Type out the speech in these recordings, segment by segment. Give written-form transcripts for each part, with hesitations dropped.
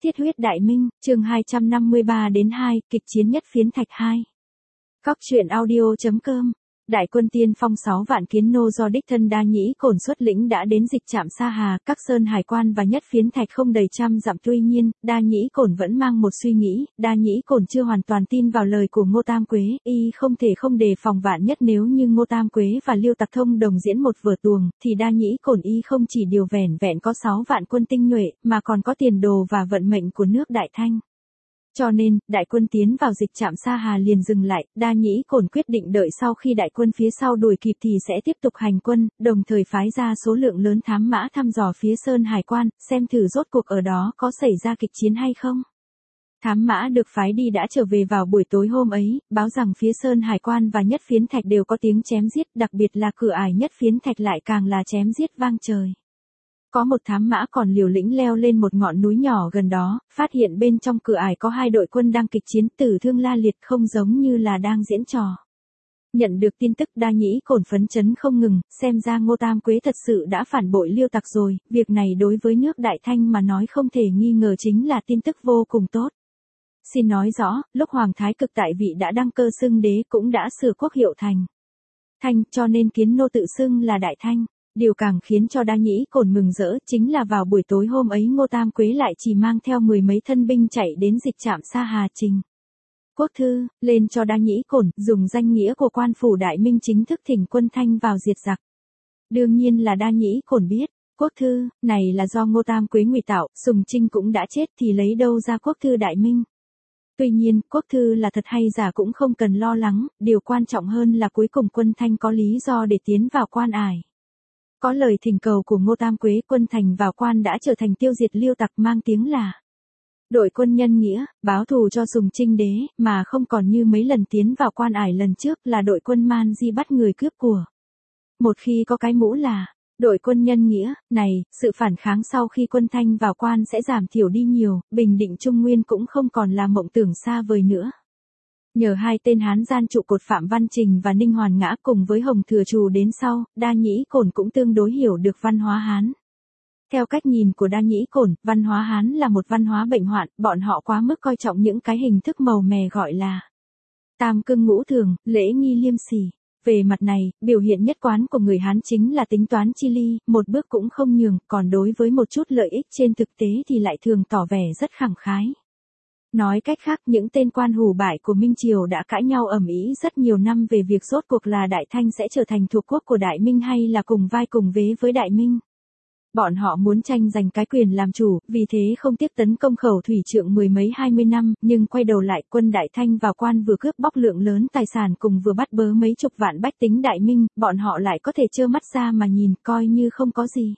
Thiết huyết Đại Minh, chương 253 đến 2, kịch chiến nhất phiến thạch 2. Cóc truyện audio.com. Đại quân tiên phong 6 vạn kiến nô do đích thân Đa Nhĩ Cổn xuất lĩnh đã đến dịch trạm Sa Hà, các sơn hải quan và nhất phiến thạch không đầy trăm dặm. Tuy nhiên, Đa Nhĩ Cổn vẫn mang một suy nghĩ, Đa Nhĩ Cổn chưa hoàn toàn tin vào lời của Ngô Tam Quế, y không thể không đề phòng vạn nhất nếu như Ngô Tam Quế và Liêu Tặc Thông đồng diễn một vở tuồng, thì Đa Nhĩ Cổn y không chỉ điều vẻn vẹn có 6 vạn quân tinh nhuệ, mà còn có tiền đồ và vận mệnh của nước Đại Thanh. Cho nên, đại quân tiến vào dịch trạm Sa Hà liền dừng lại, Đa Nhĩ Cổn quyết định đợi sau khi đại quân phía sau đuổi kịp thì sẽ tiếp tục hành quân, đồng thời phái ra số lượng lớn thám mã thăm dò phía Sơn Hải quan, xem thử rốt cuộc ở đó có xảy ra kịch chiến hay không. Thám mã được phái đi đã trở về vào buổi tối hôm ấy, báo rằng phía Sơn Hải quan và nhất phiến thạch đều có tiếng chém giết, đặc biệt là cửa ải nhất phiến thạch lại càng là chém giết vang trời. Có một thám mã còn liều lĩnh leo lên một ngọn núi nhỏ gần đó, phát hiện bên trong cửa ải có 2 đội quân đang kịch chiến, tử thương la liệt, không giống như là đang diễn trò. Nhận được tin tức, Đa Nhĩ Cổn phấn chấn không ngừng, xem ra Ngô Tam Quế thật sự đã phản bội Liêu Tặc rồi, việc này đối với nước Đại Thanh mà nói không thể nghi ngờ chính là tin tức vô cùng tốt. Xin nói rõ, lúc Hoàng Thái Cực tại vị đã đăng cơ xưng đế cũng đã sửa quốc hiệu thành Thanh, cho nên kiến nô tự xưng là Đại Thanh. Điều càng khiến cho Đa Nhĩ Cổn mừng rỡ chính là vào buổi tối hôm ấy Ngô Tam Quế lại chỉ mang theo 10 mấy thân binh chạy đến dịch trạm Sa Hà trình quốc thư, lên cho Đa Nhĩ Cổn, dùng danh nghĩa của quan phủ Đại Minh chính thức thỉnh quân Thanh vào diệt giặc. Đương nhiên là Đa Nhĩ Cổn biết, quốc thư này là do Ngô Tam Quế ngụy tạo, Sùng Trinh cũng đã chết thì lấy đâu ra quốc thư Đại Minh. Tuy nhiên, quốc thư là thật hay giả cũng không cần lo lắng, điều quan trọng hơn là cuối cùng quân Thanh có lý do để tiến vào quan ải. Có lời thỉnh cầu của Ngô Tam Quế, quân Thành vào quan đã trở thành tiêu diệt Liêu Tặc, mang tiếng là đội quân nhân nghĩa, báo thù cho Sùng Trinh đế, mà không còn như mấy lần tiến vào quan ải lần trước là đội quân man di bắt người cướp của. Một khi có cái mũ là đội quân nhân nghĩa này, sự phản kháng sau khi quân Thanh vào quan sẽ giảm thiểu đi nhiều, bình định Trung Nguyên cũng không còn là mộng tưởng xa vời nữa. Nhờ 2 tên Hán gian trụ cột Phạm Văn Trình và Ninh Hoàn Ngã cùng với Hồng Thừa Trù đến sau, Đa Nhĩ Cổn cũng tương đối hiểu được văn hóa Hán. Theo cách nhìn của Đa Nhĩ Cổn, văn hóa Hán là một văn hóa bệnh hoạn, bọn họ quá mức coi trọng những cái hình thức màu mè gọi là tam cưng ngũ thường, lễ nghi liêm sỉ. Về mặt này, biểu hiện nhất quán của người Hán chính là tính toán chi ly, một bước cũng không nhường, còn đối với một chút lợi ích trên thực tế thì lại thường tỏ vẻ rất khẳng khái. Nói cách khác, những tên quan hủ bại của Minh Triều đã cãi nhau ầm ĩ rất nhiều năm về việc rốt cuộc là Đại Thanh sẽ trở thành thuộc quốc của Đại Minh hay là cùng vai cùng vế với Đại Minh. Bọn họ muốn tranh giành cái quyền làm chủ, vì thế không tiếc tấn công Khẩu Thủy Trượng 10 mấy 20 năm, nhưng quay đầu lại quân Đại Thanh vào quan vừa cướp bóc lượng lớn tài sản cùng vừa bắt bớ mấy chục vạn bách tính Đại Minh, bọn họ lại có thể trơ mắt ra mà nhìn, coi như không có gì.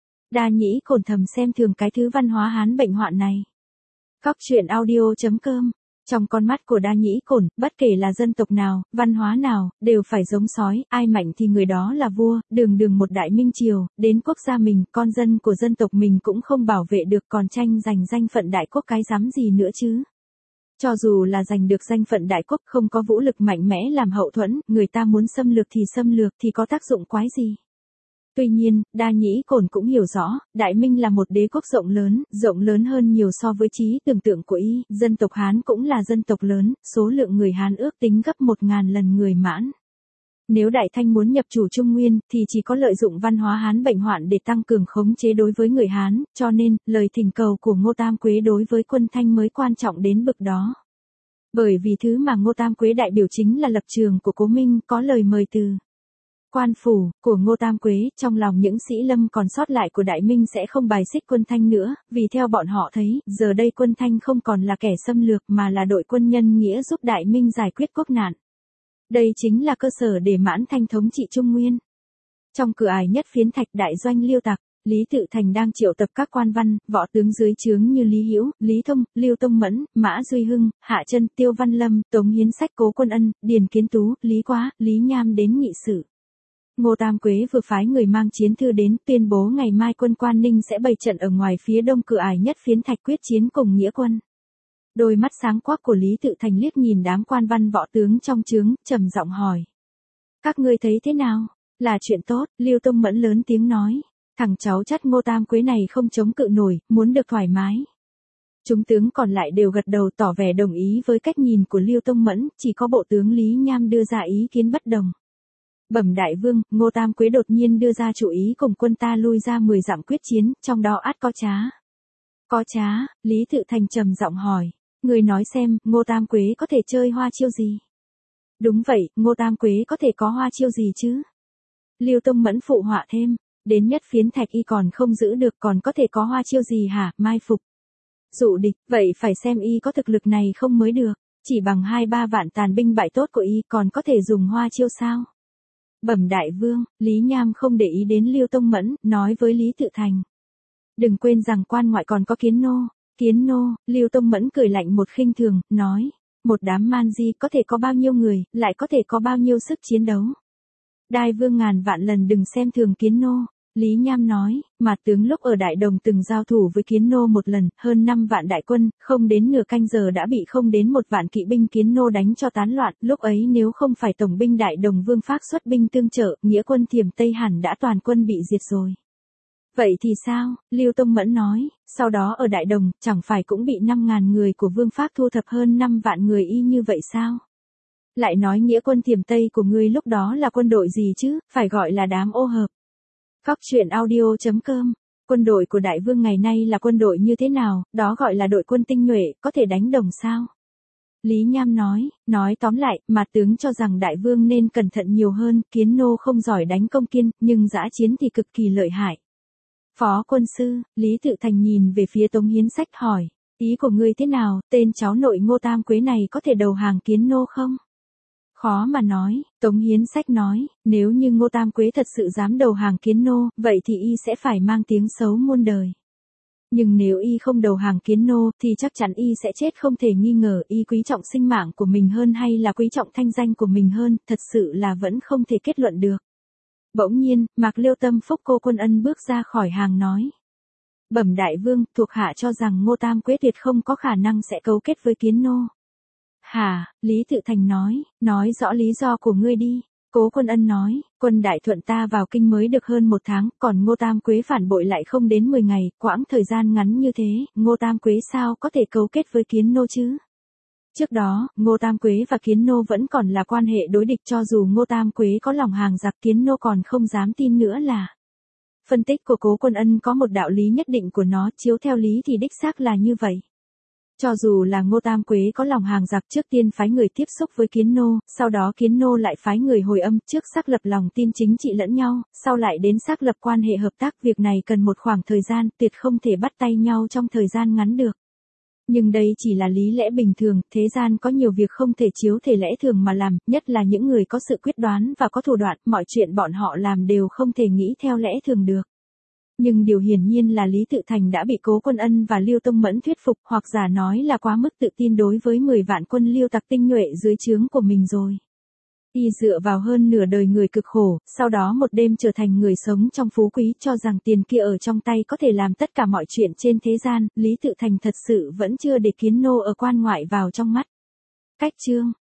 Đa Nhĩ Cổn thầm xem thường cái thứ văn hóa Hán bệnh hoạn này. Cóc truyện audio.com. Trong con mắt của Đa Nhĩ Cổn, bất kể là dân tộc nào, văn hóa nào, đều phải giống sói, ai mạnh thì người đó là vua, đường một Đại Minh Triều, đến quốc gia mình, con dân của dân tộc mình cũng không bảo vệ được, còn tranh giành danh phận đại quốc cái dám gì nữa chứ. Cho dù là giành được danh phận đại quốc không có vũ lực mạnh mẽ làm hậu thuẫn, người ta muốn xâm lược thì có tác dụng quái gì. Tuy nhiên, Đa Nhĩ Cổn cũng hiểu rõ, Đại Minh là một đế quốc rộng lớn hơn nhiều so với trí tưởng tượng của y, dân tộc Hán cũng là dân tộc lớn, số lượng người Hán ước tính gấp 1000 lần người Mãn. Nếu Đại Thanh muốn nhập chủ Trung Nguyên, thì chỉ có lợi dụng văn hóa Hán bệnh hoạn để tăng cường khống chế đối với người Hán, cho nên, lời thỉnh cầu của Ngô Tam Quế đối với quân Thanh mới quan trọng đến bực đó. Bởi vì thứ mà Ngô Tam Quế đại biểu chính là lập trường của Cố Minh, có lời mời từ quan phủ của Ngô Tam Quế, trong lòng những sĩ lâm còn sót lại của Đại Minh sẽ không bài xích quân Thanh nữa, vì theo bọn họ thấy, giờ đây quân Thanh không còn là kẻ xâm lược mà là đội quân nhân nghĩa giúp Đại Minh giải quyết quốc nạn. Đây chính là cơ sở để Mãn Thanh thống trị Trung Nguyên. Trong cửa ải nhất phiến thạch đại doanh Liêu Tặc, Lý Tự Thành đang triệu tập các quan văn, võ tướng dưới trướng như Lý Hữu, Lý Thông, Lưu Tông Mẫn, Mã Duy Hưng, Hạ Trân, Tiêu Văn Lâm, Tống Hiến Sách, Cố Quân Ân, Điền Kiến Tú, Lý Quá, Lý Nham đến nghị sự. Ngô Tam Quế vừa phái người mang chiến thư đến, tuyên bố ngày mai quân Quan Ninh sẽ bày trận ở ngoài phía đông cửa ải nhất phiến thạch quyết chiến cùng nghĩa quân. Đôi mắt sáng quắc của Lý Tự Thành liếc nhìn đám quan văn võ tướng trong trướng, trầm giọng hỏi: các ngươi thấy thế nào? Là chuyện tốt. Lưu Tông Mẫn lớn tiếng nói: thằng cháu chắt Ngô Tam Quế này không chống cự nổi, muốn được thoải mái. Chúng tướng còn lại đều gật đầu tỏ vẻ đồng ý với cách nhìn của Lưu Tông Mẫn, chỉ có bộ tướng Lý Nham đưa ra ý kiến bất đồng. Bẩm đại vương, Ngô Tam Quế đột nhiên đưa ra chủ ý cùng quân ta lui ra 10 dặm quyết chiến, trong đó ắt có trá. Có trá, Lý Tự Thành trầm giọng hỏi. Người nói xem, Ngô Tam Quế có thể chơi hoa chiêu gì? Đúng vậy, Ngô Tam Quế có thể có hoa chiêu gì chứ? Lưu Tông Mẫn phụ họa thêm. Đến nhất phiến thạch y còn không giữ được còn có thể có hoa chiêu gì hả, mai phục. Dụ địch, vậy phải xem y có thực lực này không mới được. Chỉ bằng 2-3 vạn tàn binh bại tốt của y còn có thể dùng hoa chiêu sao? Bẩm đại vương, Lý Nham không để ý đến Lưu Tông Mẫn, nói với Lý Tự Thành. Đừng quên rằng quan ngoại còn có Kiến Nô. Kiến Nô, Lưu Tông Mẫn cười lạnh một khinh thường, nói. Một đám man di có thể có bao nhiêu người, lại có thể có bao nhiêu sức chiến đấu. Đại vương ngàn vạn lần đừng xem thường Kiến Nô. Lý Nham nói, mà tướng lúc ở Đại Đồng từng giao thủ với Kiến Nô một lần, hơn 5 vạn đại quân, không đến nửa canh giờ đã bị không đến 1 vạn kỵ binh Kiến Nô đánh cho tán loạn, lúc ấy nếu không phải tổng binh Đại Đồng Vương Phác xuất binh tương trợ, nghĩa quân Thiểm Tây hẳn đã toàn quân bị diệt rồi. Vậy thì sao? Lưu Tông Mẫn nói, sau đó ở Đại Đồng, chẳng phải cũng bị 5.000 người của Vương Phác thu thập hơn 5 vạn người y như vậy sao? Lại nói nghĩa quân Thiểm Tây của ngươi lúc đó là quân đội gì chứ, phải gọi là đám ô hợp. Cóc truyện audio.com. Quân đội của đại vương ngày nay là quân đội như thế nào, đó gọi là đội quân tinh nhuệ, có thể đánh đồng sao? Lý Nham nói tóm lại, mà tướng cho rằng đại vương nên cẩn thận nhiều hơn, Kiến Nô không giỏi đánh công kiên, nhưng dã chiến thì cực kỳ lợi hại. Phó quân sư, Lý Tự Thành nhìn về phía Tống Hiến Sách hỏi, ý của ngươi thế nào, tên cháu nội Ngô Tam Quế này có thể đầu hàng Kiến Nô không? Khó mà nói, Tống Hiến Sách nói, nếu như Ngô Tam Quế thật sự dám đầu hàng Kiến Nô, vậy thì y sẽ phải mang tiếng xấu muôn đời. Nhưng nếu y không đầu hàng Kiến Nô, thì chắc chắn y sẽ chết không thể nghi ngờ, y quý trọng sinh mạng của mình hơn hay là quý trọng thanh danh của mình hơn, thật sự là vẫn không thể kết luận được. Bỗng nhiên, Mạc Liêu Tâm Phúc Cô Quân Ân bước ra khỏi hàng nói. Bẩm đại vương, thuộc hạ cho rằng Ngô Tam Quế tuyệt không có khả năng sẽ cấu kết với Kiến Nô. Hả, Lý Tự Thành nói rõ lý do của ngươi đi. Cố Quân Ân nói, quân Đại Thuận ta vào kinh mới được hơn 1 tháng, còn Ngô Tam Quế phản bội lại không đến 10 ngày, quãng thời gian ngắn như thế, Ngô Tam Quế sao có thể cấu kết với Kiến Nô chứ? Trước đó, Ngô Tam Quế và Kiến Nô vẫn còn là quan hệ đối địch cho dù Ngô Tam Quế có lòng hàng giặc Kiến Nô còn không dám tin nữa là. Phân tích của Cố Quân Ân có một đạo lý nhất định của nó, chiếu theo lý thì đích xác là như vậy. Cho dù là Ngô Tam Quế có lòng hàng giặc trước tiên phái người tiếp xúc với Kiến Nô, sau đó Kiến Nô lại phái người hồi âm trước xác lập lòng tin chính trị lẫn nhau, sau lại đến xác lập quan hệ hợp tác, việc này cần một khoảng thời gian, tuyệt không thể bắt tay nhau trong thời gian ngắn được. Nhưng đây chỉ là lý lẽ bình thường, thế gian có nhiều việc không thể chiếu thể lẽ thường mà làm, nhất là những người có sự quyết đoán và có thủ đoạn, mọi chuyện bọn họ làm đều không thể nghĩ theo lẽ thường được. Nhưng điều hiển nhiên là Lý Tự Thành đã bị Cố Quân Ân và Lưu Tông Mẫn thuyết phục, hoặc giả nói là quá mức tự tin đối với 10 vạn quân Lưu tặc tinh nhuệ dưới trướng của mình rồi. Y dựa vào hơn nửa đời người cực khổ, sau đó một đêm trở thành người sống trong phú quý, cho rằng tiền kia ở trong tay có thể làm tất cả mọi chuyện trên thế gian, Lý Tự Thành thật sự vẫn chưa để Kiến Nô ở quan ngoại vào trong mắt. Cách chương